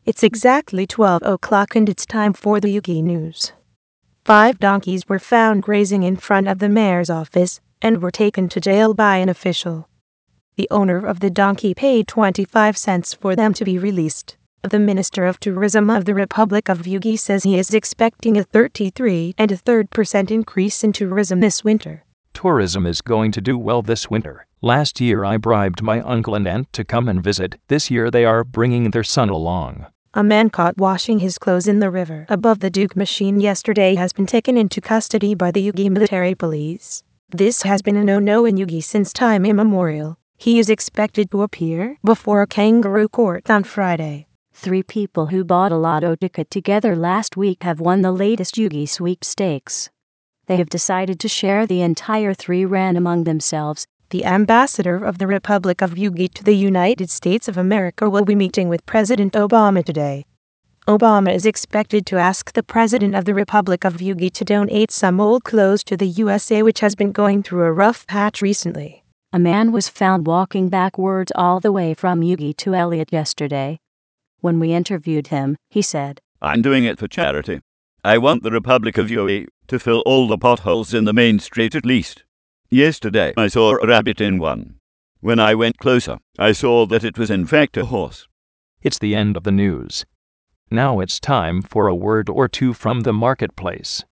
It's exactly 12 o'clock and it's time for the Yugi News. 5 donkeys were found grazing in front of the mayor's office and were taken to jail by an official. The owner of the donkey paid 25 cents for them to be released. The Minister of Tourism of the Republic of Yugi says he is expecting a 33.3% increase in tourism this winter. Tourism is going to do well this winter. Last year I bribed my uncle and aunt to come and visit. This year they are bringing their son along. A man caught washing his clothes in the river above the Duke machine yesterday has been taken into custody by the Yugi military police. This has been a no-no in Yugi since time immemorial. He is expected to appear before a kangaroo court on Friday. 3 people who bought a lotto ticket together last week have won the latest Yugi sweepstakes. They have decided to share the entire 3 rand among themselves. The ambassador of the Republic of Yugi to the United States of America will be meeting with President Obama today. Obama is expected to ask the President of the Republic of Yugi to donate some old clothes to the USA, which has been going through a rough patch recently. A man was found walking backwards all the way from Yugi to Elliott yesterday. When we interviewed him, he said, "I'm doing it for charity. I want the Republic of Yugi to fill all the potholes in the main street at least. Yesterday I saw a rabbit in one. When I went closer, I saw that it was in fact a horse." It's the end of the news. Now it's time for a word or two from the marketplace.